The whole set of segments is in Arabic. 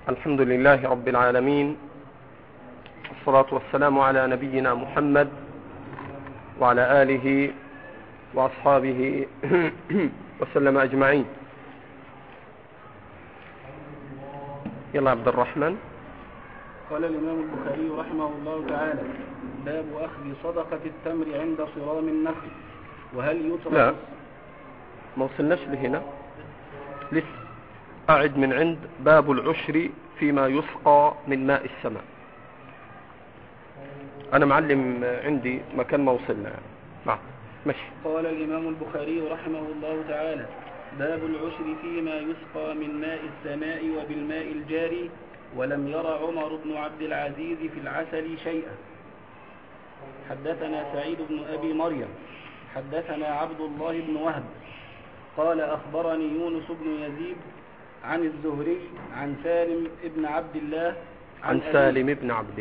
الحمد لله رب العالمين، والصلاة والسلام على نبينا محمد وعلى آله وأصحابه وسلم أجمعين. يلا عبد الرحمن. قال الإمام البخاري رحمه الله تعالى: باب أخذ صدقة التمر عند صرام النخل، وهل يترك؟ لا، ما وصلناش لهنا لسه، قاعد من عند باب العشر فيما يسقى من ماء السماء. أنا معلم عندي مكان ما وصلنا يعني. نعم ماشي. قال الإمام البخاري رحمه الله تعالى: باب العشر فيما يسقى من ماء السماء وبالماء الجاري، ولم ير عمر بن عبد العزيز في العسل شيئا. حدثنا سعيد بن أبي مريم حدثنا عبد الله بن وهب قال أخبرني يونس بن يزيد عن الزهري عن سالم بن عبد الله عن سالم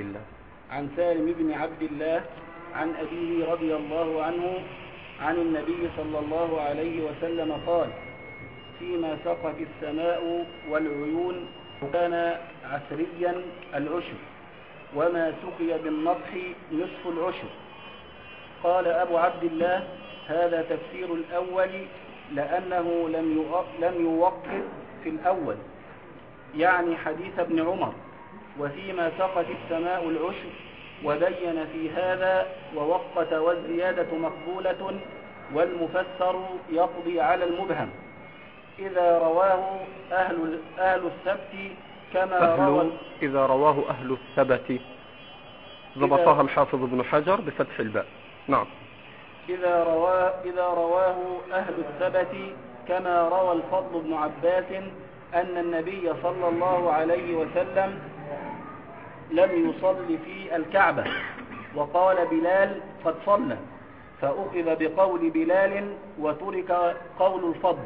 بن عبد الله عن أبيه رضي الله عنه عن النبي صلى الله عليه وسلم قال: فيما سقت السماء والعيون كان عسريا العشر، وما سقي بالنضح نصف العشر. قال أبو عبد الله: هذا تفسير الأول، لأنه لم يوقف في الأول، يعني حديث ابن عمر: وفيما سقت السماء العشر، وبين في هذا ووقت والزيادة مقبولة، والمفسر يقضي على المبهم إذا رواه أهل الثبت كما روى إذا رواه أهل الثبت، ضبطها الحافظ ابن حجر بفتح الباء. نعم. إذا رواه أهل الثبت كما روى الفضل بن عباس أن النبي صلى الله عليه وسلم لم يصل في الكعبة، وقال بلال: قد صلى، فأخذ بقول بلال وترك قول الفضل.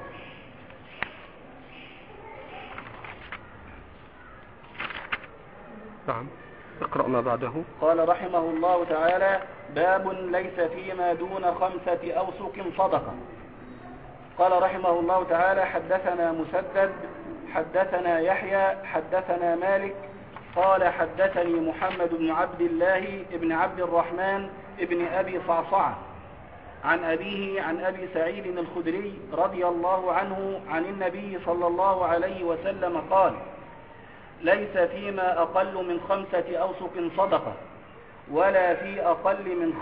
نعم. اقرأ ما بعده. قال رحمه الله تعالى: باب ليس فيما دون 5 أوسق صدقة. قال رحمه الله تعالى: حدثنا مسدد حدثنا يحيى حدثنا مالك قال: حدثني محمد بن عبد الله بن عبد الرحمن بن أبي صعصعة عن أبيه عن أبي سعيد الخدري رضي الله عنه عن النبي صلى الله عليه وسلم قال: ليس فيما أقل من 5 أوسق صدقة، ولا في أقل من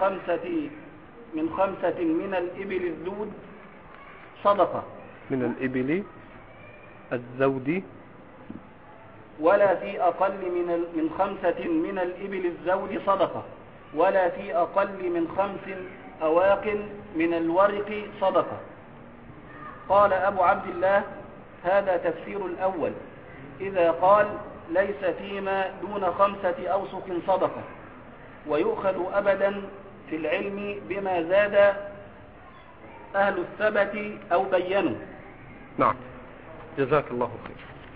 5 من الإبل الزود صدقة. من الإبل الزود، ولا في أقل من 5 من الإبل الزود صدقة، ولا في أقل من 5 أواق من الورق صدقة. قال أبو عبد الله: هذا تفسير الأول، إذا قال ليس فيما دون 5 أوسق صدقة، ويؤخذ أبدا في العلم بما زاد أهل الثبت أو بينوا. نعم، جزاك الله خير.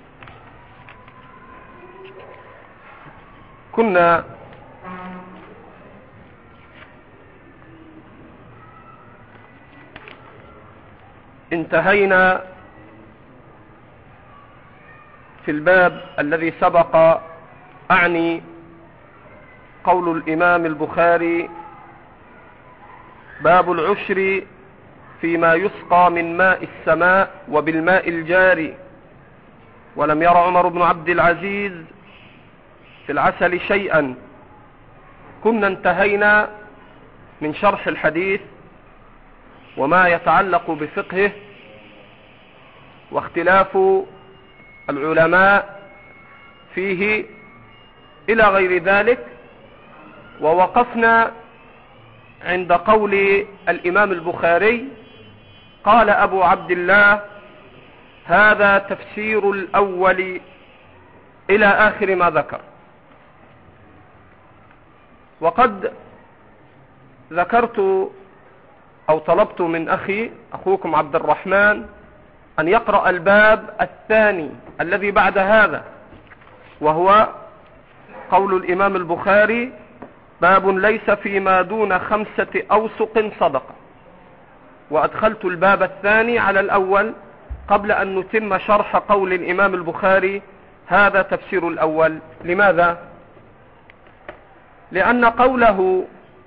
كنا انتهينا في الباب الذي سبق، أعني قول الإمام البخاري: باب العشر فيما يسقى من ماء السماء وبالماء الجاري، ولم ير عمر بن عبد العزيز في العسل شيئا. كنا انتهينا من شرح الحديث وما يتعلق بفقهه واختلاف العلماء فيه إلى غير ذلك، ووقفنا عند قول الإمام البخاري: قال أبو عبد الله: هذا تفسير الأول، إلى آخر ما ذكر. وقد ذكرت أو طلبت من أخوكم عبد الرحمن أن يقرأ الباب الثاني الذي بعد هذا، وهو قول الإمام البخاري: باب ليس فيما دون 5 أوسق صدقة. وأدخلت الباب الثاني على الأول قبل أن نتم شرح قول الإمام البخاري: هذا تفسير الأول. لماذا؟ لأن قوله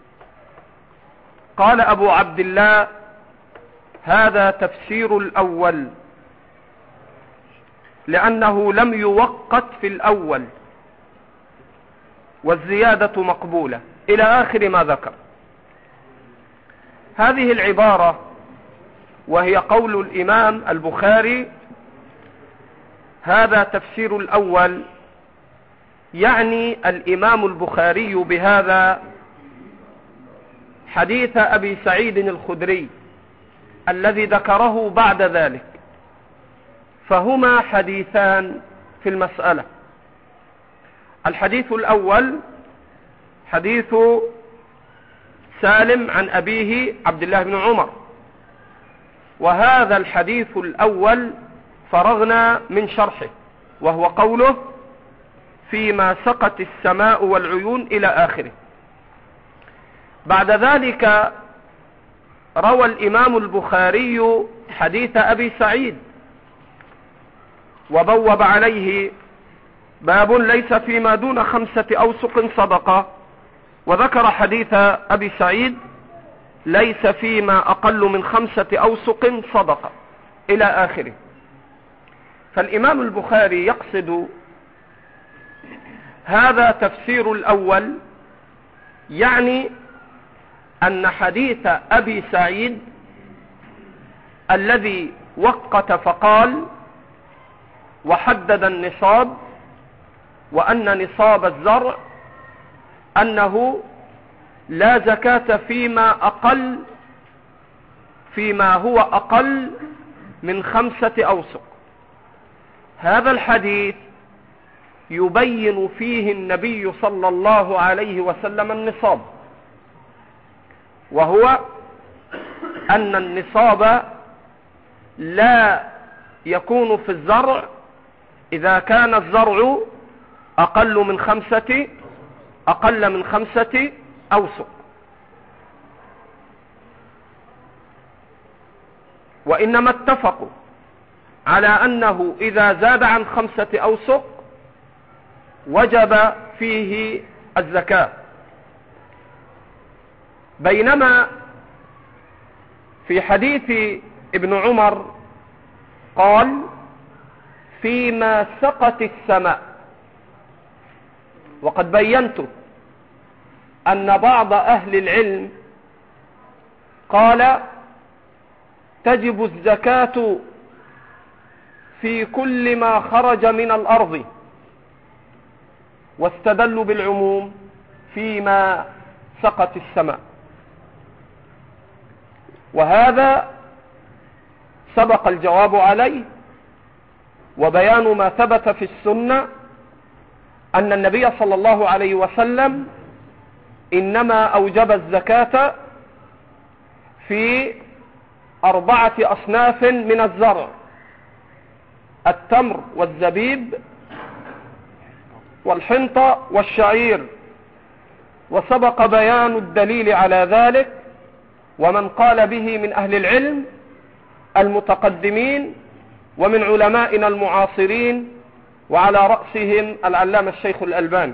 قال أبو عبد الله هذا تفسير الأول لأنه لم يوقت في الأول والزيادة مقبولة إلى آخر ما ذكر. هذه العبارة وهي قول الإمام البخاري هذا تفسير الأول، يعني الإمام البخاري بهذا حديث أبي سعيد الخدري الذي ذكره بعد ذلك، فهما حديثان في المسألة. الحديث الأول حديث سالم عن أبيه عبد الله بن عمر، وهذا الحديث الأول فرغنا من شرحه، وهو قوله فيما سقت السماء والعيون إلى آخره. بعد ذلك روى الإمام البخاري حديث أبي سعيد وبوب عليه باب ليس فيما دون 5 أوسق صدقة، وذكر حديث أبي سعيد ليس فيما أقل من 5 أوسق صدقة إلى آخره. فالإمام البخاري يقصد هذا تفسير الأول، يعني أن حديث أبي سعيد الذي وقت فقال وحدد النصاب، وأن نصاب الزرع أنه لا زكاة فيما هو أقل من 5 أوسق. هذا الحديث يبين فيه النبي صلى الله عليه وسلم النصاب، وهو أن النصاب لا يكون في الزرع إذا كان الزرع أقل من 5 أوسق، وإنما اتفقوا على أنه إذا زاد عن 5 أوسق وجب فيه الزكاة، بينما في حديث ابن عمر قال فيما سقت السماء. وقد بينت أن بعض أهل العلم قال تجب الزكاة في كل ما خرج من الأرض، واستدلوا بالعموم فيما سقت السماء. وهذا سبق الجواب عليه، وبيان ما ثبت في السنة أن النبي صلى الله عليه وسلم إنما أوجب الزكاة في 4 أصناف من الزرع: التمر والزبيب والحنطة والشعير، وسبق بيان الدليل على ذلك ومن قال به من أهل العلم المتقدمين ومن علمائنا المعاصرين، وعلى رأسهم العلامة الشيخ الألباني.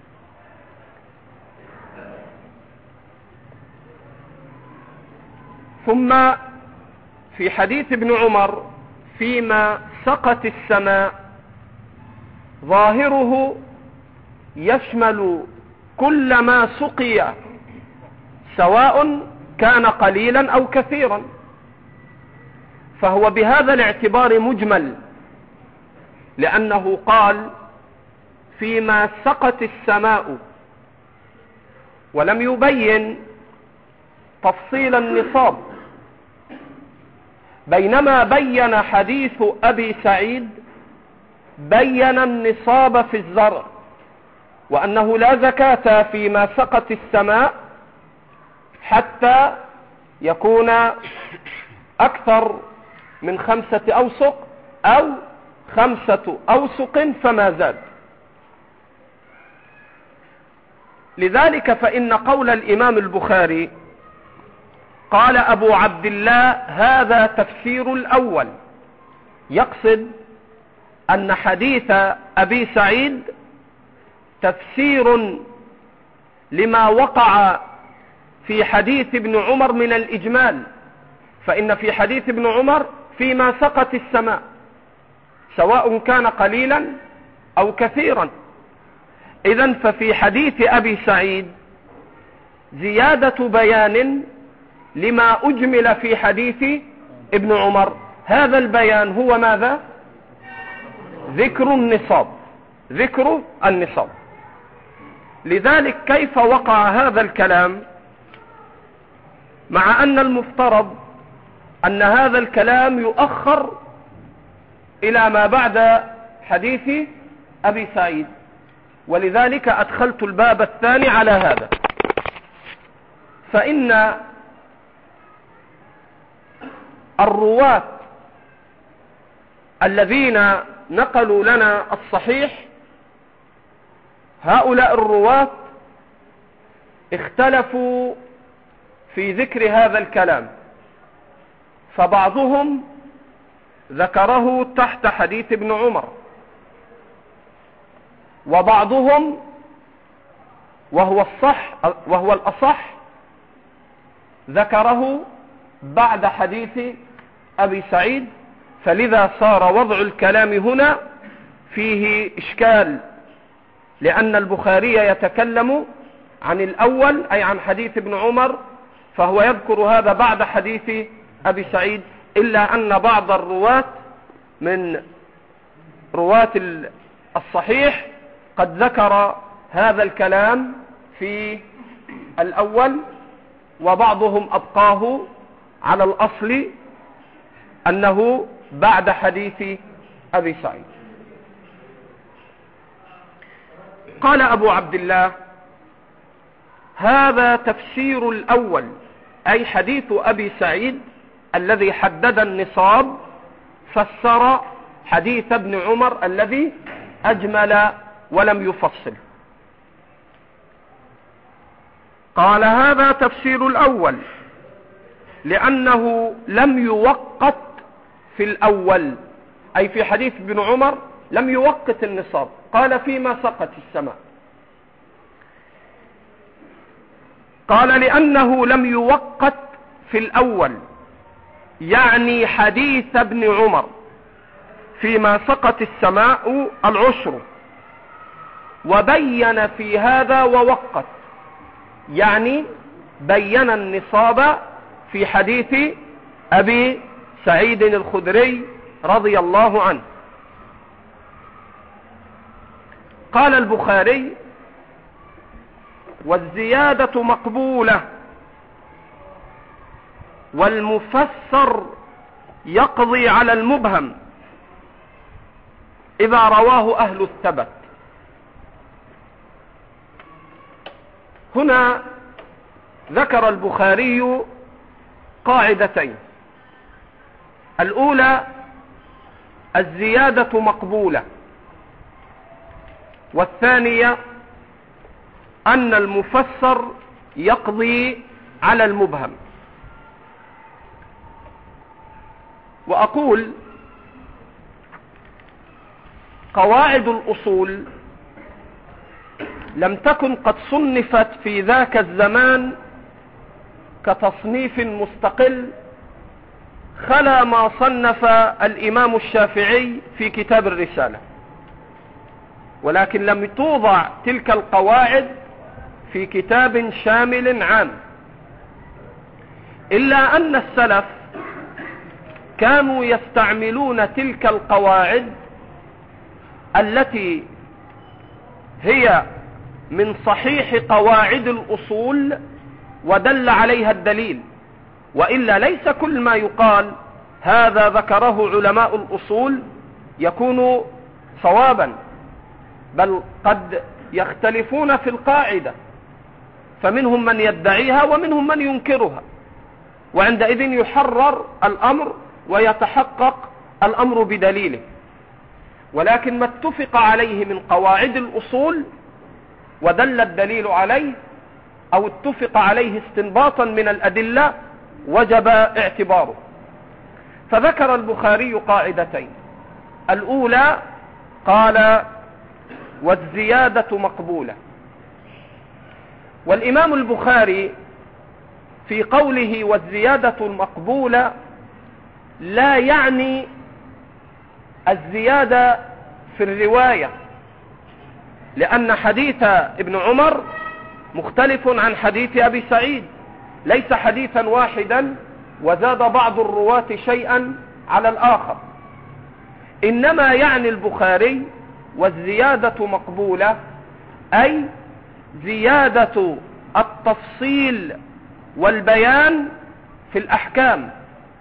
ثم في حديث ابن عمر فيما سقت السماء ظاهره يشمل كل ما سقي سواء كان قليلا أو كثيرا، فهو بهذا الاعتبار مجمل، لأنه قال فيما سقت السماء ولم يبين تفصيل النصاب، بينما بين حديث أبي سعيد بين النصاب في الزرع، وأنه لا زكاة فيما سقت السماء حتى يكون أكثر من 5 أوسق أو 5 أوسق فما زاد. لذلك فإن قول الإمام البخاري قال أبو عبد الله هذا تفسير الأول، يقصد أن حديث أبي سعيد تفسير لما وقع في حديث ابن عمر من الإجمال، فإن في حديث ابن عمر فيما سقت السماء سواء كان قليلا أو كثيرا. إذن ففي حديث أبي سعيد زيادة بيان لما أجمل في حديث ابن عمر. هذا البيان هو ماذا؟ ذكر النصاب. لذلك كيف وقع هذا الكلام مع أن المفترض أن هذا الكلام يؤخر إلى ما بعد حديث أبي سعيد؟ ولذلك أدخلت الباب الثاني على هذا. فإن الرواة الذين نقلوا لنا الصحيح، هؤلاء الرواة اختلفوا في ذكر هذا الكلام، فبعضهم ذكره تحت حديث ابن عمر، وبعضهم وهو الأصح ذكره بعد حديث أبي سعيد. فلذا صار وضع الكلام هنا فيه إشكال، لأن البخاري يتكلم عن الأول أي عن حديث ابن عمر، فهو يذكر هذا بعد حديث أبي سعيد، إلا أن بعض الرواة من رواة الصحيح قد ذكر هذا الكلام في الأول، وبعضهم أبقاه على الأصل أنه بعد حديث أبي سعيد. قال أبو عبد الله: هذا تفسير الأول، أي حديث أبي سعيد الذي حدد النصاب فسر حديث ابن عمر الذي أجمل ولم يفصل. قال: هذا تفسير الأول لأنه لم يوقت في الأول، أي في حديث ابن عمر لم يوقت النصاب، قال فيما سقت السماء. قال: لأنه لم يوقت في الأول، يعني حديث ابن عمر فيما سقت السماء العشر، وبين في هذا ووقت، يعني بين النصاب في حديث أبي سعيد الخدري رضي الله عنه. قال البخاري: والزيادة مقبولة، والمفسر يقضي على المبهم إذا رواه أهل الثبت. هنا ذكر البخاري قاعدتين: الأولى الزيادة مقبولة، والثانية أن المفسر يقضي على المبهم. وأقول: قواعد الأصول لم تكن قد صنفت في ذاك الزمان كتصنيف مستقل، خلا ما صنف الإمام الشافعي في كتاب الرسالة، ولكن لم توضع تلك القواعد في كتاب شامل عام، إلا أن السلف كانوا يستعملون تلك القواعد التي هي من صحيح قواعد الأصول ودل عليها الدليل، وإلا ليس كل ما يقال هذا ذكره علماء الأصول يكون صوابا، بل قد يختلفون في القاعدة، فمنهم من يدعيها ومنهم من ينكرها، وعندئذ يحرر الأمر ويتحقق الأمر بدليله. ولكن ما اتفق عليه من قواعد الأصول ودل الدليل عليه، أو اتفق عليه استنباطا من الأدلة، وجب اعتباره. فذكر البخاري قاعدتين: الأولى قال والزيادة مقبولة. والإمام البخاري في قوله والزيادة المقبولة لا يعني الزيادة في الرواية، لأن حديث ابن عمر مختلف عن حديث أبي سعيد، ليس حديثا واحدا وزاد بعض الرواة شيئا على الآخر، إنما يعني البخاري والزيادة مقبولة أي زيادة التفصيل والبيان في الأحكام.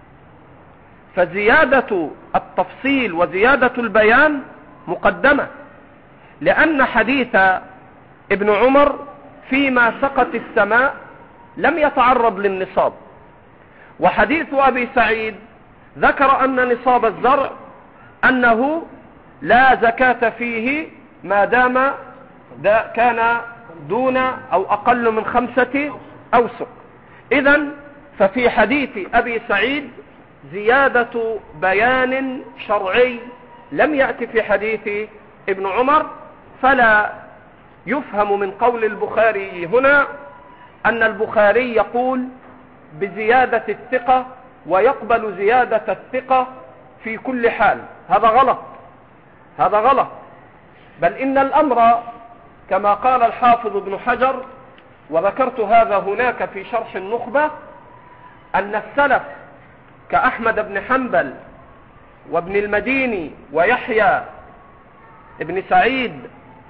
فزيادة التفصيل وزيادة البيان مقدمة، لأن حديث ابن عمر فيما سقت السماء لم يتعرض للنصاب، وحديث أبي سعيد ذكر أن نصاب الزرع أنه لا زكاة فيه ما دام كان دون أو أقل من 5 أوسق. إذن ففي حديث أبي سعيد زيادة بيان شرعي لم يأتي في حديث ابن عمر، فلا يفهم من قول البخاري هنا أن البخاري يقول بزيادة الثقة ويقبل زيادة الثقة في كل حال. هذا غلط، هذا غلط. بل إن الأمر كما قال الحافظ ابن حجر، وذكرت هذا هناك في شرح النخبة، أن السلف كأحمد بن حنبل وابن المديني ويحيى ابن سعيد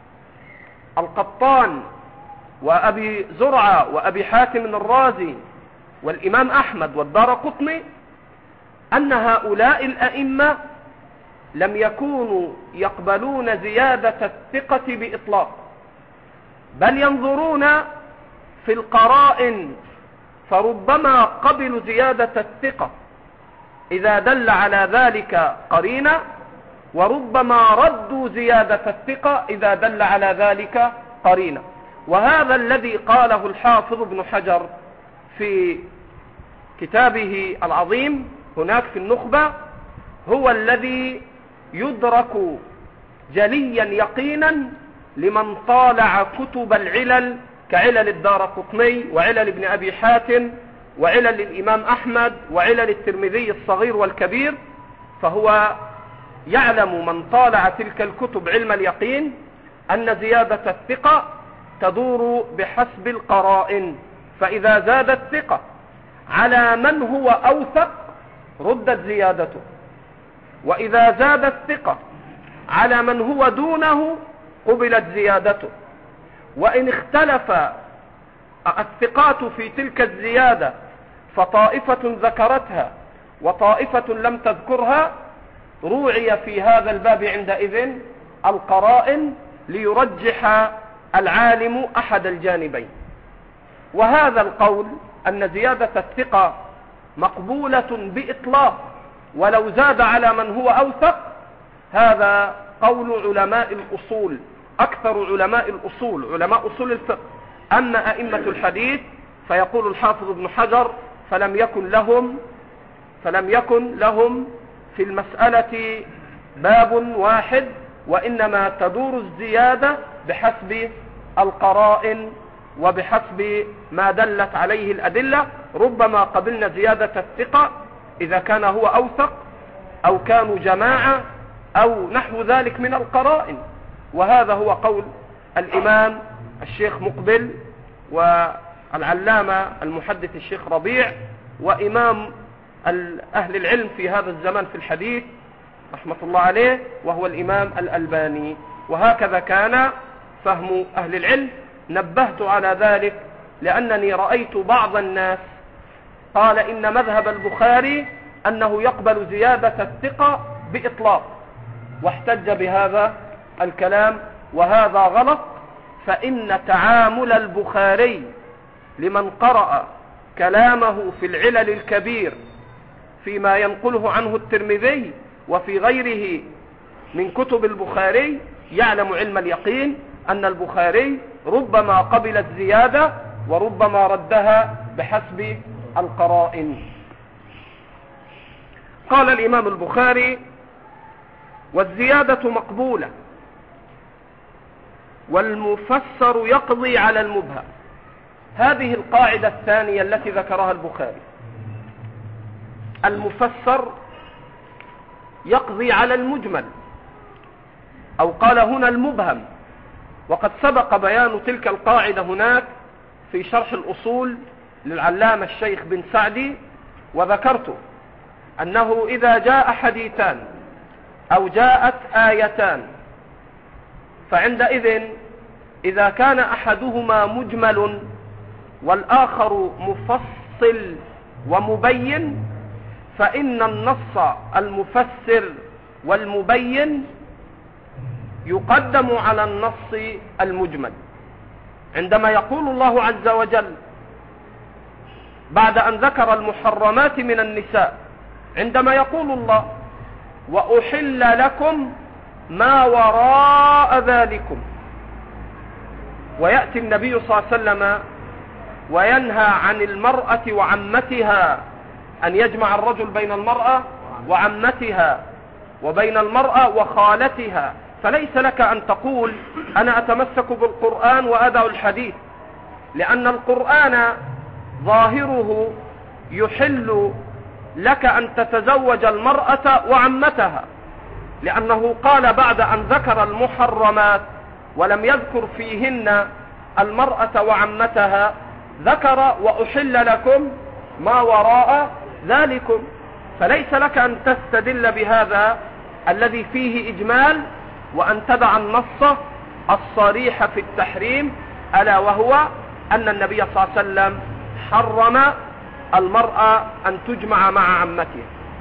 القطان وأبي زرعة وأبي حاتم الرازي والإمام أحمد والدارقطني، أن هؤلاء الأئمة لم يكونوا يقبلون زيادة الثقة بإطلاق، بل ينظرون في القرائن، فربما قبلوا زيادة الثقة إذا دل على ذلك قرينة، وربما ردوا زيادة الثقة إذا دل على ذلك قرينة. وهذا الذي قاله الحافظ ابن حجر في كتابه العظيم هناك في النخبة هو الذي يدرك جليا يقينا لمن طالع كتب العلل كعلل الدارقطني وعلل ابن أبي حاتم وعلل الإمام أحمد وعلل الترمذي الصغير والكبير، فهو يعلم من طالع تلك الكتب علم اليقين أن زيادة الثقة تدور بحسب القرائن، فإذا زاد الثقة على من هو أوثق ردت زيادته، وإذا زاد الثقة على من هو دونه قبلت زيادته. وإن اختلف الثقات في تلك الزيادة فطائفة ذكرتها وطائفة لم تذكرها، روعي في هذا الباب عندئذ القرائن ليرجح العالم أحد الجانبين. وهذا القول أن زيادة الثقة مقبولة بإطلاق ولو زاد على من هو أوثق، هذا قول علماء الأصول، أكثر علماء الأصول علماء أصول الفقه. أما أئمة الحديث فيقول الحافظ ابن حجر فلم يكن لهم في المسألة باب واحد، وإنما تدور الزيادة بحسب القرائن وبحسب ما دلت عليه الأدلة. ربما قبلنا زيادة الثقة إذا كان هو أوثق أو كانوا جماعة أو نحو ذلك من القرائن. وهذا هو قول الإمام الشيخ مقبل والعلامة المحدث الشيخ ربيع وإمام أهل العلم في هذا الزمان في الحديث رحمة الله عليه وهو الإمام الألباني. وهكذا كان فهم أهل العلم. نبهت على ذلك لأنني رأيت بعض الناس قال إن مذهب البخاري أنه يقبل زيادة الثقة بإطلاق، واحتج بهذا الكلام، وهذا غلط. فإن تعامل البخاري لمن قرأ كلامه في العلل الكبير فيما ينقله عنه الترمذي وفي غيره من كتب البخاري يعلم علم اليقين أن البخاري ربما قبل الزيادة وربما ردها بحسب القرائن. قال الإمام البخاري والزيادة مقبولة والمفسر يقضي على المبهم. هذه القاعدة الثانية التي ذكرها البخاري. المفسر يقضي على المجمل، أو قال هنا المبهم، وقد سبق بيان تلك القاعدة هناك في شرح الأصول للعلامة الشيخ بن سعدي، وذكرت أنه إذا جاء حديثان أو جاءت آيتان، فعندئذ إذا كان أحدهما مجمل والآخر مفصل ومبين، فإن النص المفسر والمبين يقدم على النص المجمل. عندما يقول الله عز وجل بعد أن ذكر المحرمات من النساء، عندما يقول الله وأحل لكم ما وراء ذلكم، ويأتي النبي صلى الله عليه وسلم وينهى عن المرأة وعمتها، أن يجمع الرجل بين المرأة وعمتها وبين المرأة وخالتها، فليس لك أن تقول أنا أتمسك بالقرآن وأدع الحديث، لأن القرآن ظاهره يحل لك أن تتزوج المرأة وعمتها، لأنه قال بعد أن ذكر المحرمات ولم يذكر فيهن المرأة وعمتها، ذكر وأحل لكم ما وراء ذلكم. فليس لك أن تستدل بهذا الذي فيه إجمال وأن تدع النص الصريح في التحريم، ألا وهو أن النبي صلى الله عليه وسلم حرم المرأة أن تجمع مع عمتها.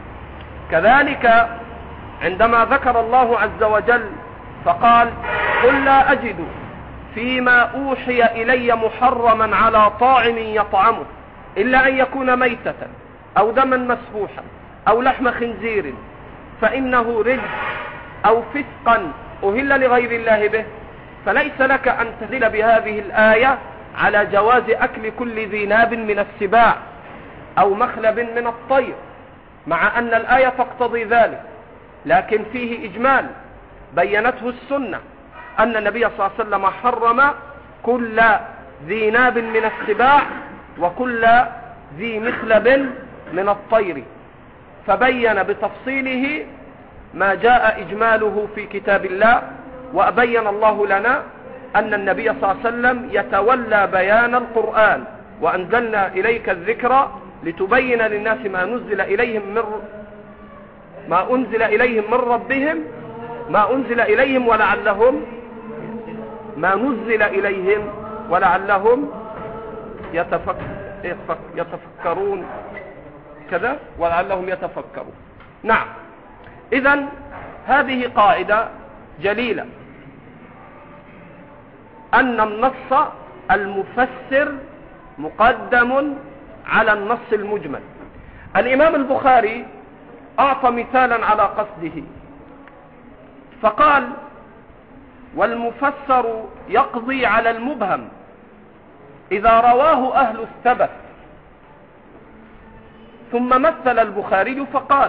كذلك عندما ذكر الله عز وجل فقال قل لا أجد فيما أوحي إلي محرما على طاعم يطعمه إلا أن يكون ميتة أو دما مسفوحا أو لحم خنزير فإنه رجس أو فسقا أهل لغير الله به. فليس لك أن تدل بهذه الآية على جواز أكل كل ذي ناب من السباع أو مخلب من الطير، مع أن الآية تقتضي ذلك، لكن فيه إجمال بينته السنة أن النبي صلى الله عليه وسلم حرم كل ذي ناب من السباع وكل ذي مخلب من الطير، فبين بتفصيله ما جاء إجماله في كتاب الله. وأبين الله لنا أن النبي صلى الله عليه وسلم يتولى بيان القرآن، وأنزلنا إليك الذكر لتبين للناس ما نزل إليهم من ربهم ما أنزل إليهم ولعلهم يتفكرون كذا ولعلهم يتفكرون. نعم، إذن هذه قاعدة جليلة، أن النص المفسر مقدم على النص المجمل. الإمام البخاري أعطى مثالا على قصده فقال والمفسر يقضي على المبهم إذا رواه أهل الثبت. ثم مثل البخاري فقال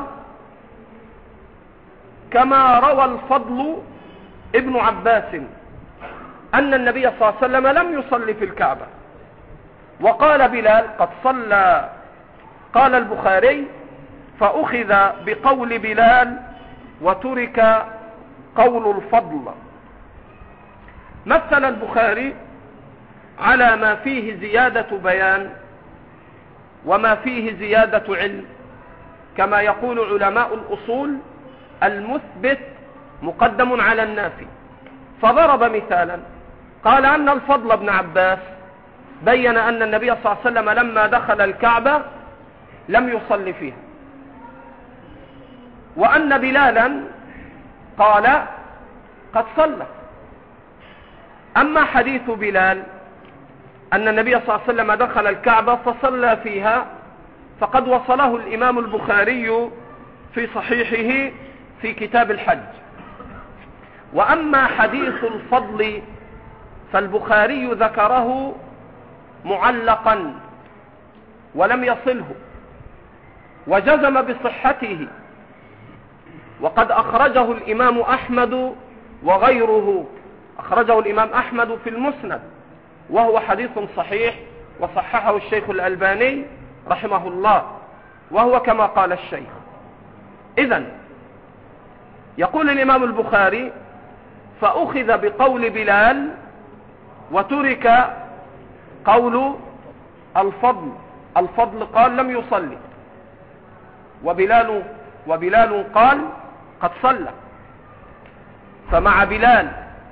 كما روى الفضل ابن عباس أن النبي صلى الله عليه وسلم لم يصلي في الكعبة، وقال بلال قد صلى. قال البخاري فأخذ بقول بلال وترك قول الفضل. مثل البخاري على ما فيه زيادة بيان وما فيه زيادة علم، كما يقول علماء الأصول المثبت مقدم على النافي. فضرب مثالا قال أن الفضل بن عباس بين أن النبي صلى الله عليه وسلم لما دخل الكعبة لم يصلي فيها، وأن بلالا قال قد صلى. أما حديث بلال أن النبي صلى الله عليه وسلم دخل الكعبة فصلى فيها فقد وصله الإمام البخاري في صحيحه في كتاب الحج. وأما حديث الفضل فالبخاري ذكره معلقا ولم يصله وجزم بصحته، وقد أخرجه الإمام أحمد وغيره أخرجه الإمام أحمد في المسند، وهو حديث صحيح، وصححه الشيخ الألباني رحمه الله، وهو كما قال الشيخ. إذن يقول الإمام البخاري: فأخذ بقول بلال وترك قول الفضل. الفضل قال لم يصلي، وبلال قال قد صلى. فمع بلال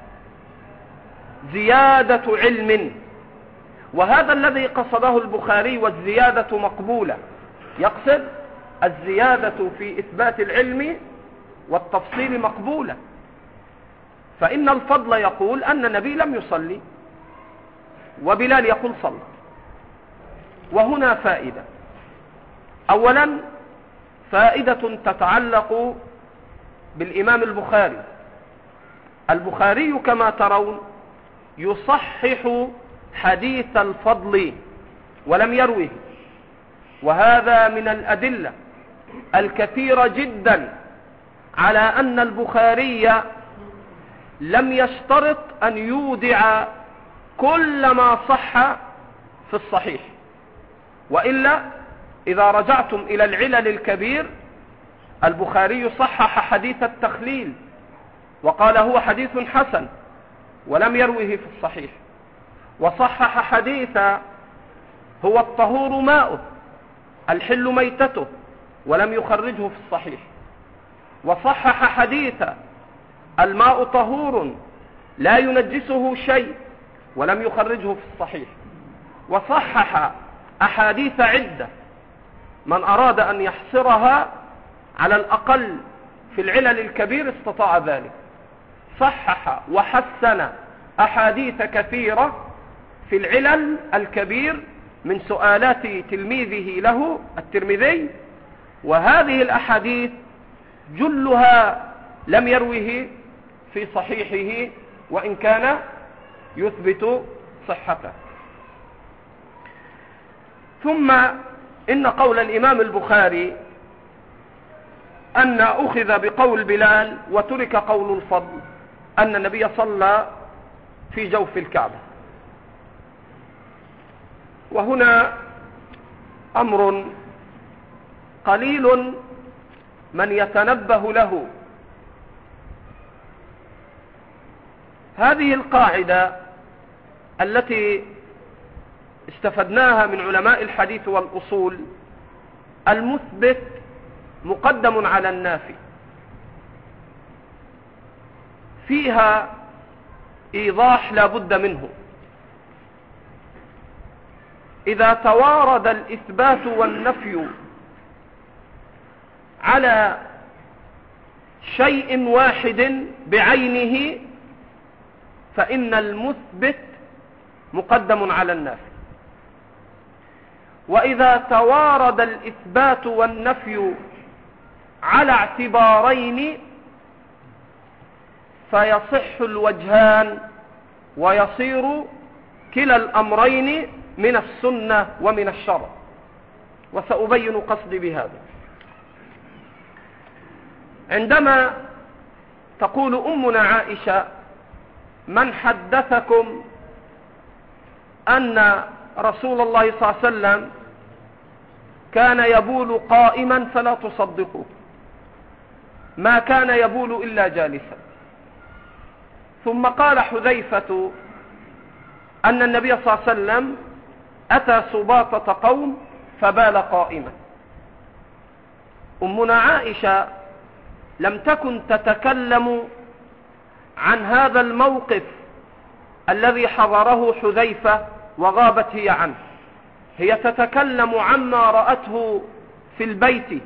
زيادة علم، وهذا الذي قصده البخاري، والزيادة مقبولة. يقصد الزيادة في إثبات العلم والتفصيل مقبولة. فإن الفضل يقول أن النبي لم يصلي، وبلال يقول صلى. وهنا فائدة. أولا فائدة تتعلق بالإمام البخاري. البخاري كما ترون يصحح حديث الفضل ولم يروه، وهذا من الأدلة الكثيرة جدا على أن البخاري لم يشترط أن يودع كل ما صح في الصحيح. وإلا إذا رجعتم إلى العلل الكبير، البخاري صحح حديث التخليل وقال هو حديث حسن ولم يروه في الصحيح، وصحح حديث هو الطهور ماؤه الحل ميتته ولم يخرجه في الصحيح، وصحح حديث الماء طهور لا ينجسه شيء ولم يخرجه في الصحيح، وصحح أحاديث عدة من أراد أن يحصرها على الأقل في العلل الكبير استطاع ذلك. صحح وحسن أحاديث كثيرة في العلل الكبير من سؤالات تلميذه له الترمذي، وهذه الأحاديث جلها لم يروه في صحيحه وإن كان يثبت صحته. ثم إن قول الإمام البخاري أن أخذ بقول بلال وترك قول الفضل أن النبي صلى في جوف الكعبة. وهنا أمر قليل من يتنبه له. هذه القاعدة التي استفدناها من علماء الحديث والأصول: المثبت مقدم على النافي، فيها إيضاح لا بد منه. إذا توارد الإثبات والنفي على شيء واحد بعينه فإن المثبت مقدم على النافي، وإذا توارد الإثبات والنفي على اعتبارين فيصح الوجهان ويصير كلا الأمرين من السنة ومن الشرع، وسأبين قصدي بهذا. عندما تقول أمنا عائشة: من حدثكم أن رسول الله صلى الله عليه وسلم كان يبول قائما فلا تصدقوا، ما كان يبول إلا جالسا. ثم قال حذيفة أن النبي صلى الله عليه وسلم أتى سباطة قوم فبال قائما. أمنا عائشة لم تكن تتكلم عن هذا الموقف الذي حضره حذيفة وغابت هي عنه، هي تتكلم عما رأته في البيت،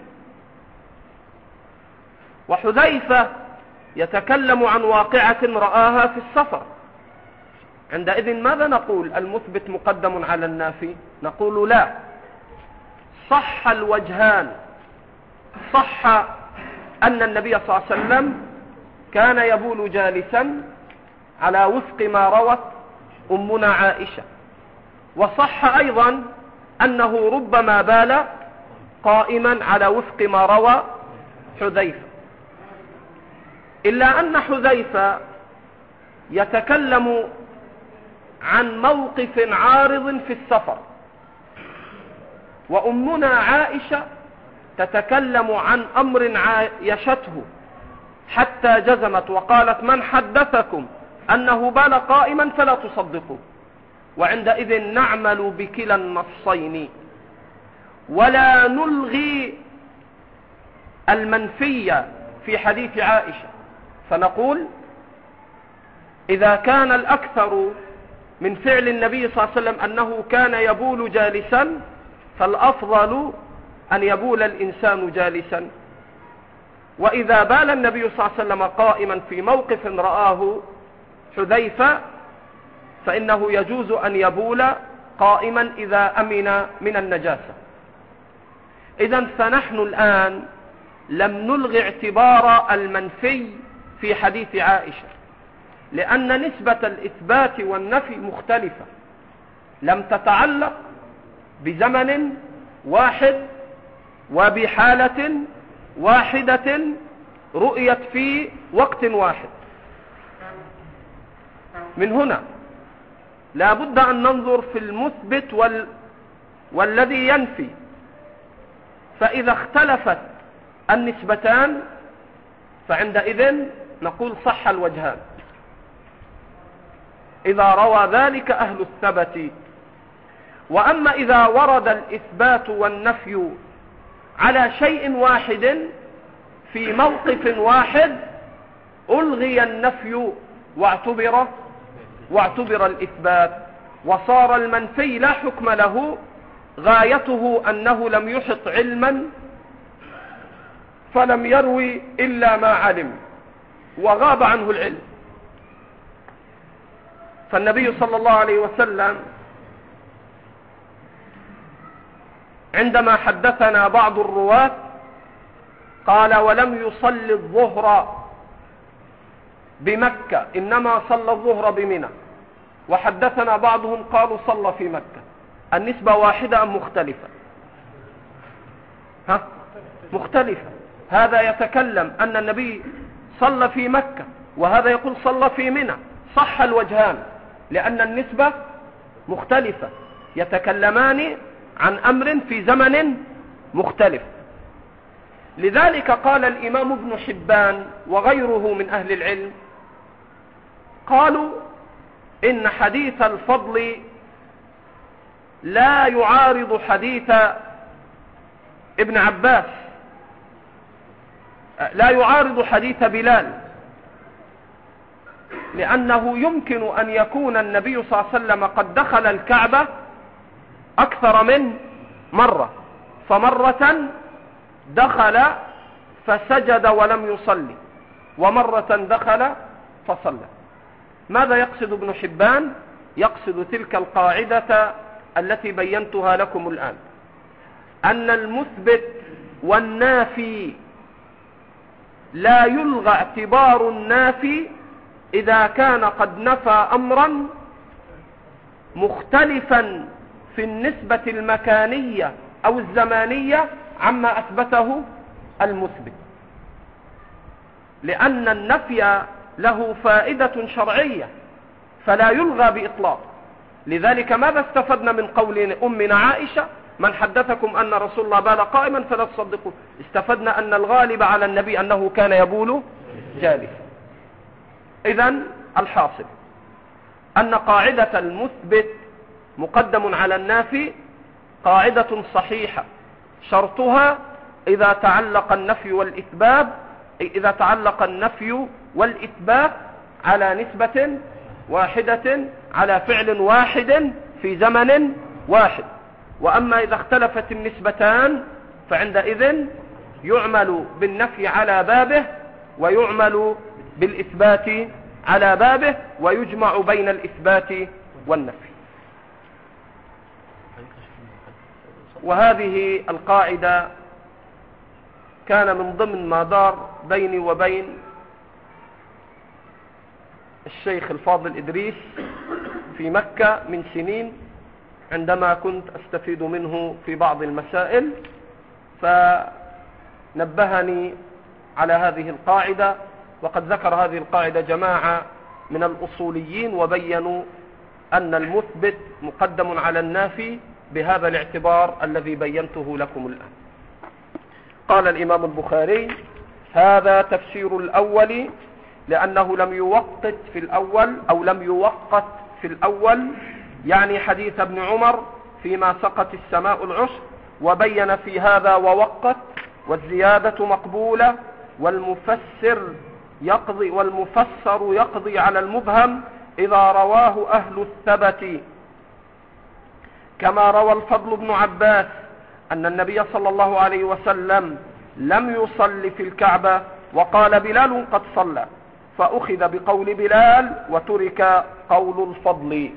وحذيفة يتكلم عن واقعة رآها في السفر. عندئذ ماذا نقول؟ المثبت مقدم على النافي؟ نقول لا، صح الوجهان. صح أن النبي صلى الله عليه وسلم كان يبول جالسا على وفق ما روت أمنا عائشة، وصح أيضا أنه ربما بال قائما على وفق ما روى حذيفة. إلا أن حذيفة يتكلم عن موقف عارض في السفر، وأمنا عائشة تتكلم عن أمر عايشته حتى جزمت وقالت: من حدثكم أنه بال قائما فلا تصدقوا. وعندئذ نعمل بكلا النصين، ولا نلغي المنفي في حديث عائشة، فنقول: إذا كان الأكثر من فعل النبي صلى الله عليه وسلم أنه كان يبول جالسا، فالأفضل أن يبول الإنسان جالسا. وإذا بال النبي صلى الله عليه وسلم قائما في موقف رآه حذيفة، فإنه يجوز أن يبول قائما إذا أمن من النجاسة. إذن فنحن الآن لم نلغي اعتبار المنفي في حديث عائشة، لأن نسبة الإثبات والنفي مختلفة، لم تتعلق بزمن واحد وبحالة واحدة رؤيت في وقت واحد. من هنا لا بد أن ننظر في المثبت والذي ينفي، فإذا اختلفت النسبتان فعندئذ نقول صح الوجهان، إذا روى ذلك أهل الثبت. وأما إذا ورد الإثبات والنفي على شيء واحد في موقف واحد، ألغي النفي واعتبر الإثبات، وصار المنفي لا حكم له، غايته أنه لم يحط علما فلم يروي إلا ما علم وغاب عنه العلم. فالنبي صلى الله عليه وسلم عندما حدثنا بعض الرواة قال: ولم يصلي الظهر بمكة، إنما صلى الظهر بمنى. وحدثنا بعضهم قالوا صلى في مكة. النسبة واحدة أم مختلفة؟ مختلفة. هذا يتكلم أن النبي صلى في مكة، وهذا يقول صلى في منى. صح الوجهان، لأن النسبة مختلفة، يتكلمان عن أمر في زمن مختلف. لذلك قال الإمام ابن حبان وغيره من أهل العلم، قالوا إن حديث الفضل لا يعارض حديث ابن عباس، لا يعارض حديث بلال، لأنه يمكن أن يكون النبي صلى الله عليه وسلم قد دخل الكعبة أكثر من مرة، فمرة دخل فسجد ولم يصلي، ومرة دخل فصلى. ماذا يقصد ابن حبان؟ يقصد تلك القاعدة التي بينتها لكم الآن، أن المثبت والنافي لا يلغى اعتبار النافي إذا كان قد نفى أمرا مختلفا في النسبة المكانية أو الزمانية عما أثبته المثبت، لأن النفي له فائدة شرعية فلا يلغى بإطلاق. لذلك ماذا استفدنا من قول أمنا عائشة: من حدثكم أن رسول الله بال قائما فلا تصدقوا؟ استفدنا أن الغالب على النبي أنه كان يبول جالسا. إذن الحاصل أن قاعدة المثبت مقدم على النافي قاعدة صحيحة، شرطها إذا تعلق النفي والإثبات على نسبة واحدة على فعل واحد في زمن واحد. وأما إذا اختلفت النسبتان فعندئذ يعمل بالنفي على بابه ويعمل بالإثبات على بابه، ويجمع بين الإثبات والنفي. وهذه القاعدة كان من ضمن ما دار بيني وبين الشيخ الفاضل إدريس في مكة من سنين، عندما كنت أستفيد منه في بعض المسائل، فنبهني على هذه القاعدة، وقد ذكر هذه القاعدة جماعة من الأصوليين وبينوا أن المثبت مقدم على النافي بهذا الاعتبار الذي بينته لكم الآن. قال الإمام البخاري: هذا تفسير الأول، لأنه لم يوقت في الأول أو لم يوقت في الأول، يعني حديث ابن عمر فيما سقت السماء العشر، وبين في هذا ووقت، والزيادة مقبولة، والمفسر يقضي على المبهم إذا رواه أهل الثبت، كما روى الفضل بن عباس أن النبي صلى الله عليه وسلم لم يصل في الكعبة، وقال بلال قد صلى، فأخذ بقول بلال وترك قول الفضل.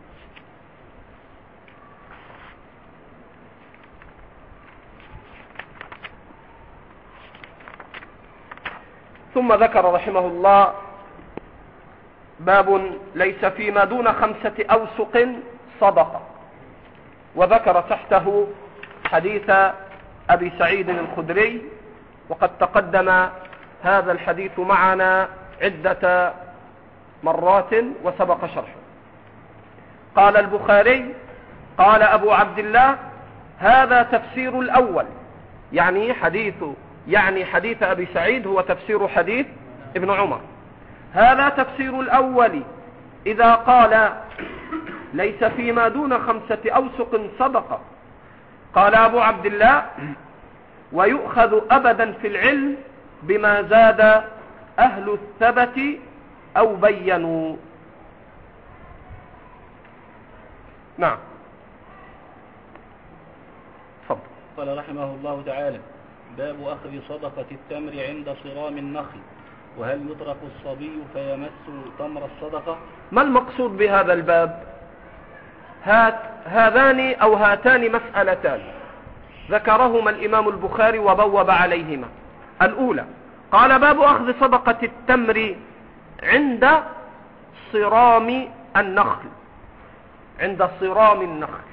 ثم ذكر رحمه الله: باب ليس فيما دون 5 أوسق صدقة، وذكر تحته حديث أبي سعيد الخدري، وقد تقدم هذا الحديث معنا عدة مرات وسبق شرحه. قال البخاري: قال أبو عبد الله: هذا تفسير الأول، يعني حديث أبي سعيد هو تفسير حديث ابن عمر. هذا تفسير الأول إذا قال ليس فيما دون 5 أوسق صدقة. قال أبو عبد الله: ويؤخذ أبدا في العلم بما زاد أهل الثبت أو بينوا. نعم. فضل. قال رحمه الله تعالى: باب أخذ صدقة التمر عند صرام النخل، وهل يترك الصبي فيمس تمر الصدقة؟ ما المقصود بهذا الباب؟ هاتان مسألتان ذكرهما الإمام البخاري وبوب عليهما. الأولى قال: باب أخذ صدقة التمر عند صرام النخل، عند صرام النخل،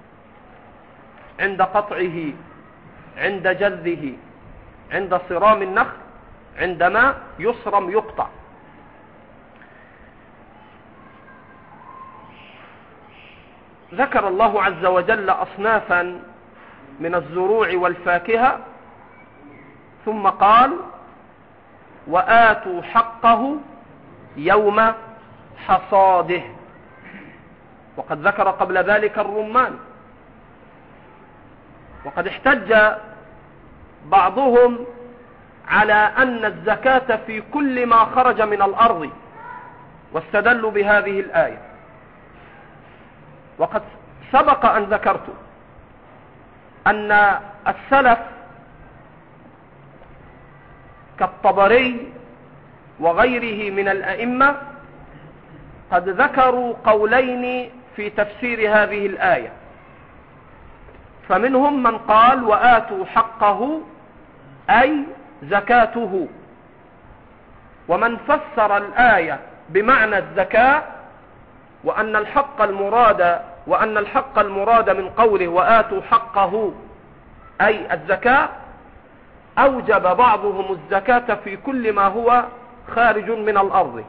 عند قطعه، عند جذه، عند صرام النخل، عندما يصرم يقطع. ذكر الله عز وجل أصنافا من الزروع والفاكهة، ثم قال: وآتوا حقه يوم حصاده. وقد ذكر قبل ذلك الرمان. وقد احتج بعضهم على أن الزكاة في كل ما خرج من الأرض، واستدلوا بهذه الآية. وقد سبق أن ذكرت أن السلف كالطبري وغيره من الأئمة قد ذكروا قولين في تفسير هذه الآية. فمنهم من قال: وآتوا حقه أي زكاته، ومن فسر الآية بمعنى الزكاة، وأن الحق المراد من قوله وآتوا حقه أي الزكاة، أوجب بعضهم الزكاة في كل ما هو خارج من الأرض.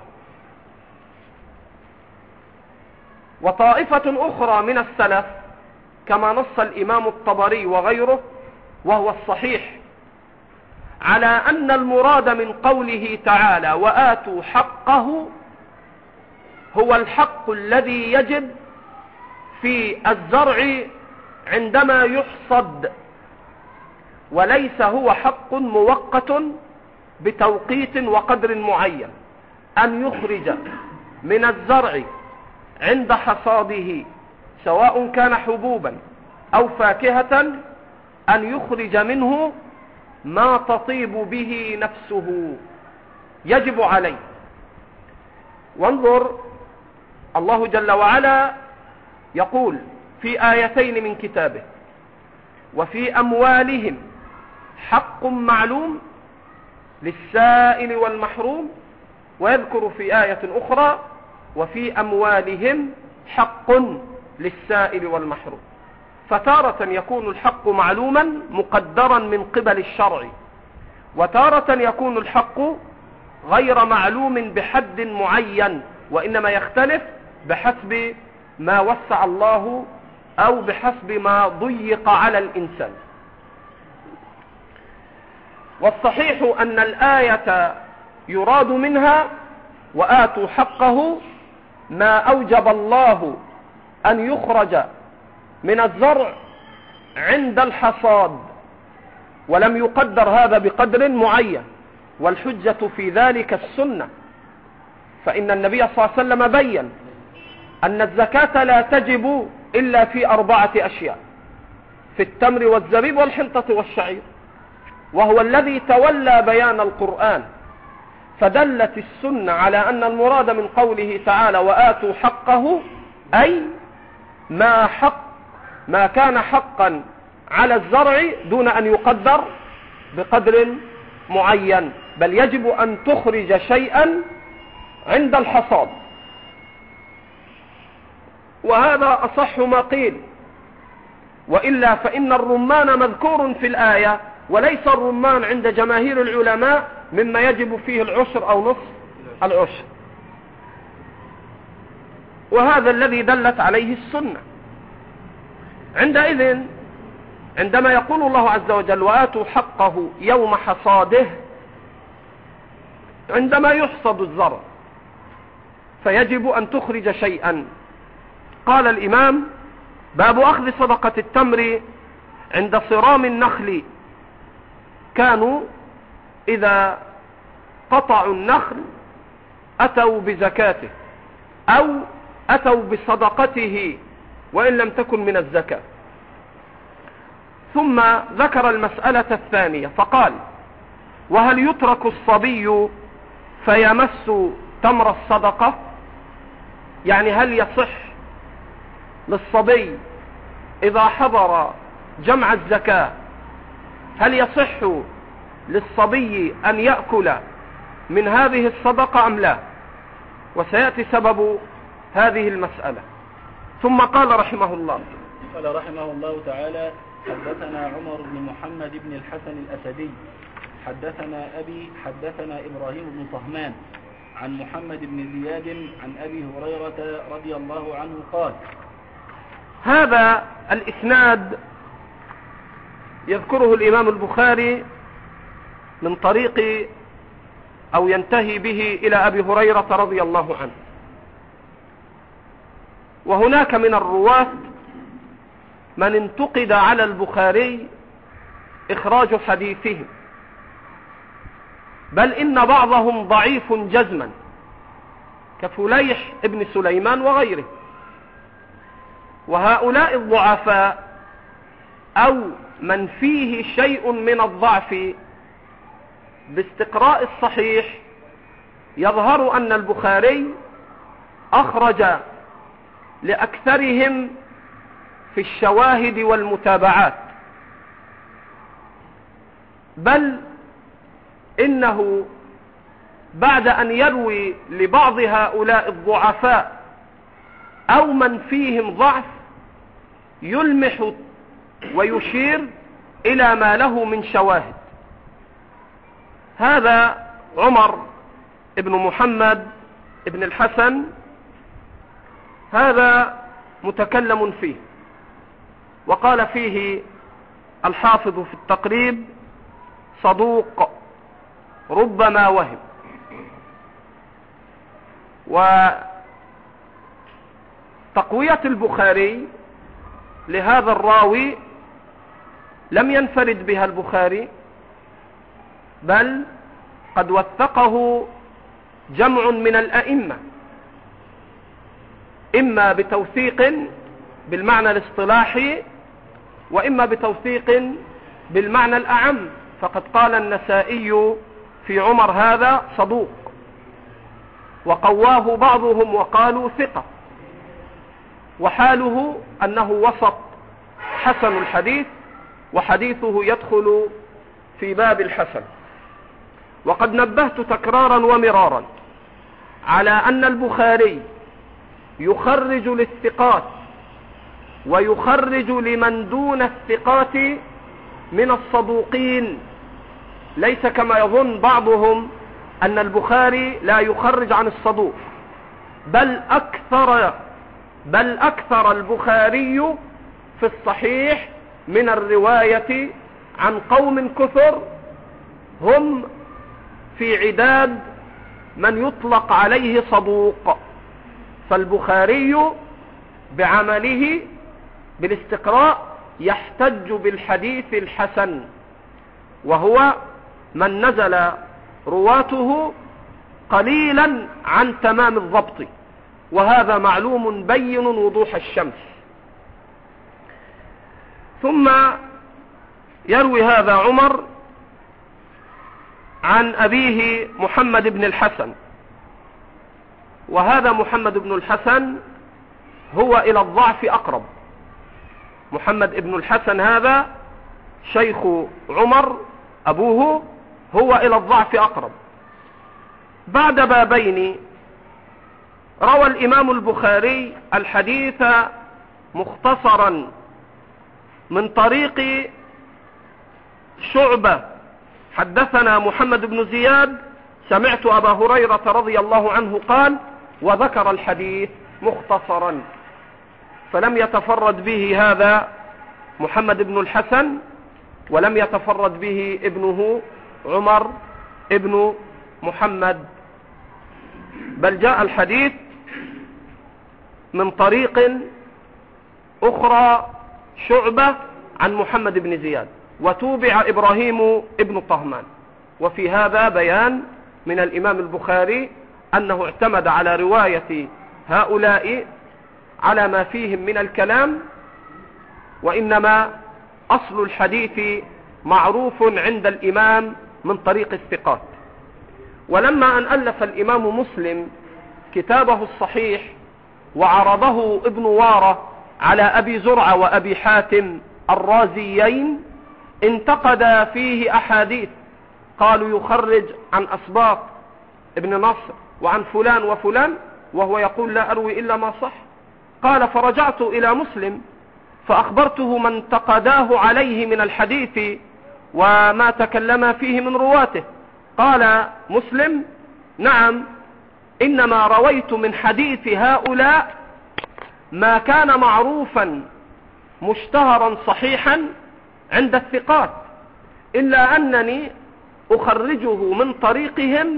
وطائفة أخرى من السلف كما نص الإمام الطبري وغيره، وهو الصحيح، على أن المراد من قوله تعالى وآتوا حقه هو الحق الذي يجب في الزرع عندما يحصد، وليس هو حق مؤقت بتوقيت وقدر معين، أن يخرج من الزرع عند حصاده سواء كان حبوبا أو فاكهة، أن يخرج منه ما تطيب به نفسه، يجب عليه. وانظر، الله جل وعلا يقول في آيتين من كتابه: وفي أموالهم حق معلوم للسائل والمحروم، ويذكر في آية أخرى: وفي أموالهم حق للسائل والمحروم. فتارة يكون الحق معلوما مقدرا من قبل الشرع، وتارة يكون الحق غير معلوم بحد معين وإنما يختلف بحسب ما وسع الله أو بحسب ما ضيق على الإنسان. والصحيح أن الآية يراد منها وآتوا حقه ما أوجب الله أن يخرج من الزرع عند الحصاد، ولم يقدر هذا بقدر معين، والحجة في ذلك السنة، فإن النبي صلى الله عليه وسلم بين أن الزكاة لا تجب إلا في 4 أشياء: في التمر والزبيب والحنطة والشعير، وهو الذي تولى بيان القرآن، فدلت السنة على أن المراد من قوله تعالى وآتوا حقه أي ما كان حقا على الزرع دون أن يقدر بقدر معين، بل يجب أن تخرج شيئا عند الحصاد. وهذا أصح ما قيل، وإلا فإن الرمان مذكور في الآية، وليس الرمان عند جماهير العلماء مما يجب فيه العشر أو نصف العشر، وهذا الذي دلت عليه السنة. عندئذ عندما يقول الله عز وجل وآتوا حقه يوم حصاده، عندما يحصد الزرع فيجب أن تخرج شيئا. قال الإمام: باب أخذ صدقة التمر عند صرام النخل. كانوا إذا قطعوا النخل أتوا بزكاته أو أتوا بصدقته وإن لم تكن من الزكاة. ثم ذكر المسألة الثانية فقال: وهل يترك الصبي فيمس تمر الصدقة؟ يعني هل يصح للصبي إذا حضر جمع الزكاة، هل يصح للصبي أن يأكل من هذه الصدقة أم لا؟ وسيأتي سبب هذه المسألة. ثم قال رحمه الله: قال رحمه الله تعالى: حدثنا عمر بن محمد بن الحسن الأسدي حدثنا أبي حدثنا إبراهيم بن طهمان عن محمد بن زياد عن أبي هريرة رضي الله عنه قال. هذا الإسناد يذكره الإمام البخاري من طريق أو ينتهي به إلى أبي هريرة رضي الله عنه، وهناك من الرواة من انتقد على البخاري إخراج حديثهم، بل إن بعضهم ضعيف جزما كفليح ابن سليمان وغيره. وهؤلاء الضعفاء أو من فيه شيء من الضعف باستقراء الصحيح يظهر أن البخاري أخرج لأكثرهم في الشواهد والمتابعات، بل إنه بعد أن يروي لبعض هؤلاء الضعفاء أو من فيهم ضعف يلمح ويشير إلى ما له من شواهد. هذا عمر ابن محمد ابن الحسن هذا متكلم فيه، وقال فيه الحافظ في التقريب: صدوق ربما وهم. وتقوية البخاري لهذا الراوي لم ينفرد بها البخاري، بل قد وثقه جمع من الأئمة، إما بتوثيق بالمعنى الاصطلاحي وإما بتوثيق بالمعنى الأعم. فقد قال النسائي في عمر هذا صدوق، وقواه بعضهم وقالوا ثقة، وحاله أنه وسط حسن الحديث، وحديثه يدخل في باب الحسن. وقد نبهت تكرارا ومرارا على أن البخاري يخرج للثقات ويخرج لمن دون الثقات من الصدوقين، ليس كما يظن بعضهم أن البخاري لا يخرج عن الصدوق، بل أكثر البخاري في الصحيح من الرواية عن قوم كثر هم في عداد من يطلق عليه صدوق. فالبخاري بعمله بالاستقراء يحتج بالحديث الحسن، وهو من نزل رواته قليلا عن تمام الضبط، وهذا معلوم بين وضوح الشمس. ثم يروي هذا عمر عن أبيه محمد بن الحسن، وهذا محمد بن الحسن هو إلى الضعف أقرب. محمد بن الحسن هذا شيخ عمر أبوه، هو إلى الضعف أقرب. بعد بابين روى الإمام البخاري الحديث مختصرا من طريق شعبة حدثنا محمد بن زياد سمعت أبا هريرة رضي الله عنه قال، وذكر الحديث مختصرا. فلم يتفرد به هذا محمد بن الحسن، ولم يتفرد به ابنه عمر ابن محمد، بل جاء الحديث من طريق أخرى شعبة عن محمد بن زياد، وتوبع إبراهيم ابن طهمان. وفي هذا بيان من الإمام البخاري أنه اعتمد على رواية هؤلاء على ما فيهم من الكلام، وإنما أصل الحديث معروف عند الإمام من طريق الثقات. ولما أن ألف الإمام مسلم كتابه الصحيح وعرضه ابن وارة على أبي زرعة وأبي حاتم الرازيين، انتقد فيه أحاديث، قالوا يخرج عن أسباط ابن نصر وعن فلان وفلان، وهو يقول لا أروي إلا ما صح. قال فرجعت إلى مسلم فأخبرته من انتقداه عليه من الحديث وما تكلم فيه من رواته. قال مسلم نعم، إنما رويت من حديث هؤلاء ما كان معروفا مشتهرا صحيحا عند الثقات، إلا أنني أخرجه من طريقهم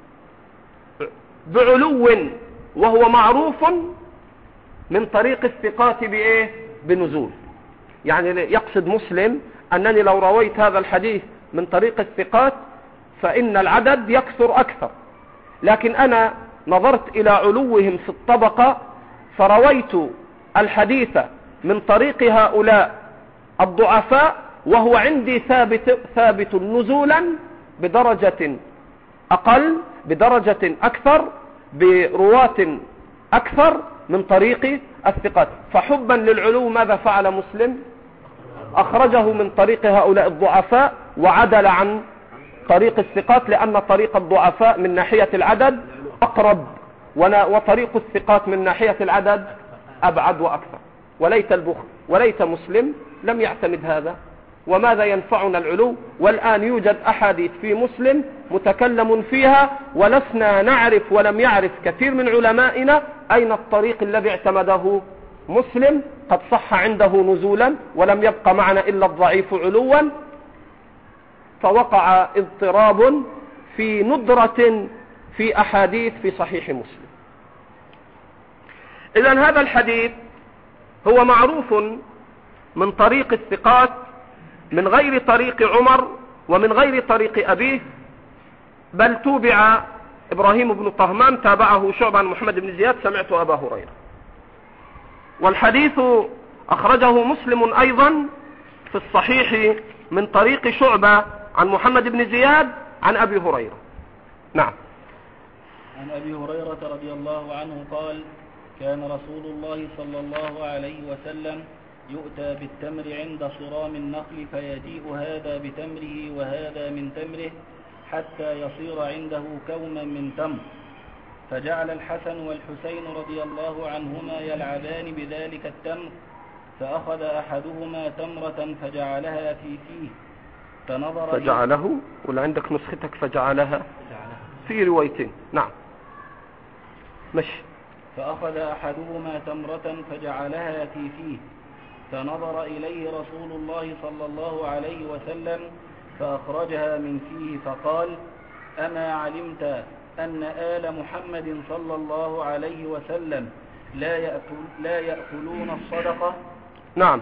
بعلو وهو معروف من طريق الثقات بإيه؟ بنزول. يعني يقصد مسلم أنني لو رويت هذا الحديث من طريق الثقات فإن العدد يكثر أكثر، لكن أنا نظرت إلى علوهم في الطبقة فرويت الحديث من طريق هؤلاء الضعفاء، وهو عندي ثابت نزولا بدرجة أقل، بدرجة أكثر، برواة أكثر من طريق الثقات. فحبا للعلو ماذا فعل مسلم؟ أخرجه من طريق هؤلاء الضعفاء وعدل عن طريق الثقات، لأن طريق الضعفاء من ناحية العدد أقرب، وطريق الثقات من ناحية العدد أبعد وأكثر. وليت مسلم لم يعتمد هذا. وماذا ينفعنا العلو؟ والآن يوجد أحاديث في مسلم متكلم فيها ولسنا نعرف، ولم يعرف كثير من علمائنا أين الطريق الذي اعتمده مسلم. قد صح عنده نزولا ولم يبقى معنا إلا الضعيف علوا، فوقع اضطراب في ندرة في أحاديث في صحيح مسلم. إذن هذا الحديث هو معروف من طريق الثقات من غير طريق عمر ومن غير طريق أبيه، بل توبع إبراهيم بن طهمان تابعه شعبة عن محمد بن زياد سمعت أبا هريرة. والحديث أخرجه مسلم أيضا في الصحيح من طريق شعبة عن محمد بن زياد عن أبي هريرة. نعم. عن أبي هريرة رضي الله عنه قال: كان رسول الله صلى الله عليه وسلم يؤتى بالتمر عند صرام النخل فيجيء هذا بتمره وهذا من تمره حتى يصير عنده كوما من تمر، فجعل الحسن والحسين رضي الله عنهما يلعبان بذلك التمر، فأخذ أحدهما تمرة فجعلها في فيه فجعله، ولا عندك نسختك فجعلها في روايتين؟ نعم مش فأخذ أحدهما تمرة فجعلها في فيه، فنظر إليه رسول الله صلى الله عليه وسلم فأخرجها من فيه فقال: أما علمت أن آل محمد صلى الله عليه وسلم لا يأكلون الصدقة؟ نعم.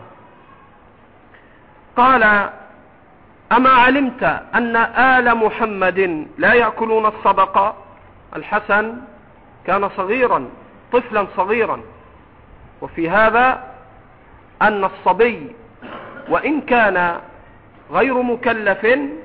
قال: أما علمت أن آل محمد لا يأكلون الصدقة؟ الحسن كان صغيرا، طفلا صغيرا، وفي هذا أن الصبي وإن كان غير مكلف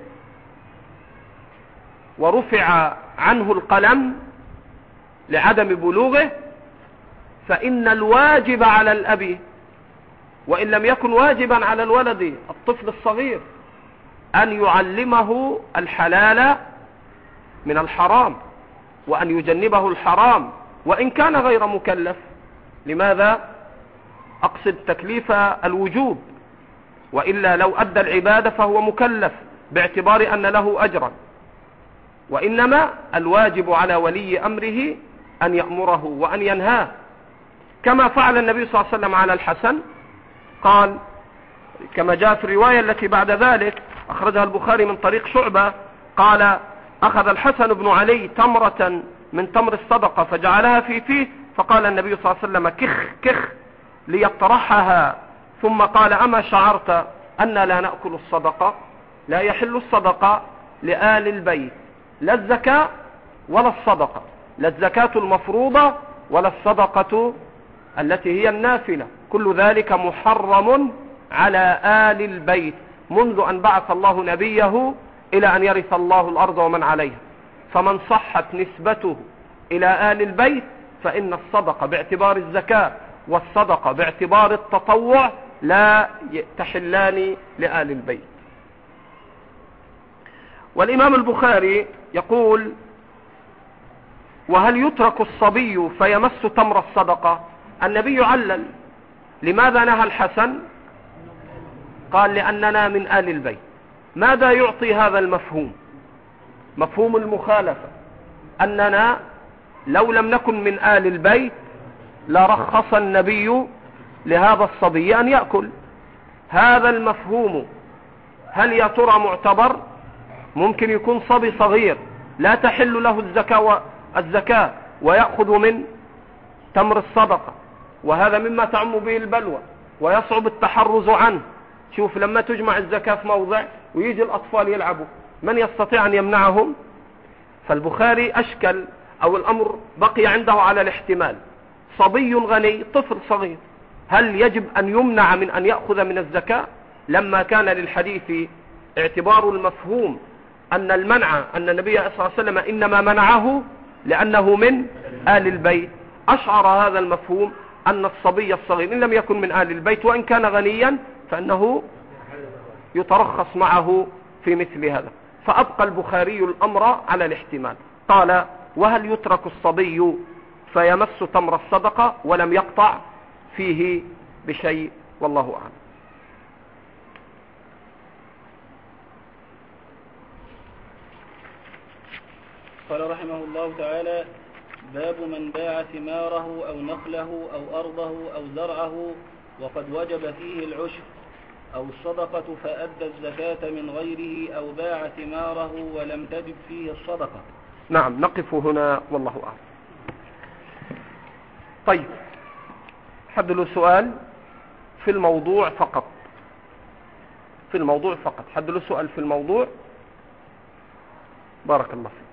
ورفع عنه القلم لعدم بلوغه، فإن الواجب على الأب، وإن لم يكن واجبا على الولد الطفل الصغير، أن يعلمه الحلال من الحرام، وأن يجنبه الحرام وإن كان غير مكلف. لماذا؟ أقصد تكليف الوجوب، وإلا لو أدى العبادة فهو مكلف باعتبار أن له أجرا، وإنما الواجب على ولي أمره أن يأمره وأن ينهاه، كما فعل النبي صلى الله عليه وسلم على الحسن. قال كما جاء في الرواية التي بعد ذلك أخرجها البخاري من طريق شعبة، قال: أخذ الحسن بن علي تمرة من تمر الصدقة فجعلها في فيه، فقال النبي صلى الله عليه وسلم: كخ كخ ليطرحها، ثم قال: أما شعرت أن لا نأكل الصدقة؟ لا يحل الصدقة لآل البيت، لا الزكاة ولا الصدقة، لا الزكاة المفروضة ولا الصدقة التي هي النافلة، كل ذلك محرم على آل البيت منذ أن بعث الله نبيه إلى أن يرث الله الأرض ومن عليها. فمن صحت نسبته إلى آل البيت فإن الصدقة باعتبار الزكاة والصدقة باعتبار التطوع لا تحلان لآل البيت. والإمام البخاري يقول: وهل يترك الصبي فيمس تمر الصدقة؟ النبي علل. لماذا نهى الحسن؟ قال: لأننا من آل البيت. ماذا يعطي هذا المفهوم؟ مفهوم المخالفة، أننا لو لم نكن من آل البيت لرخص النبي لهذا الصبي أن يأكل. هذا المفهوم هل يا ترى معتبر؟ ممكن يكون صبي صغير لا تحل له الزكاة ويأخذ من تمر الصدقة، وهذا مما تعم به البلوى ويصعب التحرز عنه. شوف لما تجمع الزكاة في موضع ويجي الأطفال يلعبوا، من يستطيع أن يمنعهم؟ فالبخاري أشكل، أو الأمر بقي عنده على الاحتمال. صبي غني، طفل صغير، هل يجب أن يمنع من أن يأخذ من الزكاة؟ لما كان للحديث اعتبار المفهوم أن المنع، أن النبي صلى الله عليه وسلم إنما منعه لأنه من آل البيت، أشعر هذا المفهوم أن الصبي الصغير إن لم يكن من آل البيت وإن كان غنيا فإنه يترخص معه في مثل هذا. فأبقى البخاري الأمر على الاحتمال. قال: وهل يترك الصبي فيمس تمر الصدقة؟ ولم يقطع فيه بشيء، والله أعلم. قال رحمه الله تعالى: باب من باع ثماره أو نخله أو أرضه أو زرعه وقد وجب فيه العشر أو الصدقة فأدى الزكاة من غيره، أو باع ثماره ولم تجب فيه الصدقة. نعم، نقف هنا والله أعلم. طيب، حد له سؤال في الموضوع فقط؟ في الموضوع فقط، حد له سؤال في الموضوع؟ بارك الله فيك.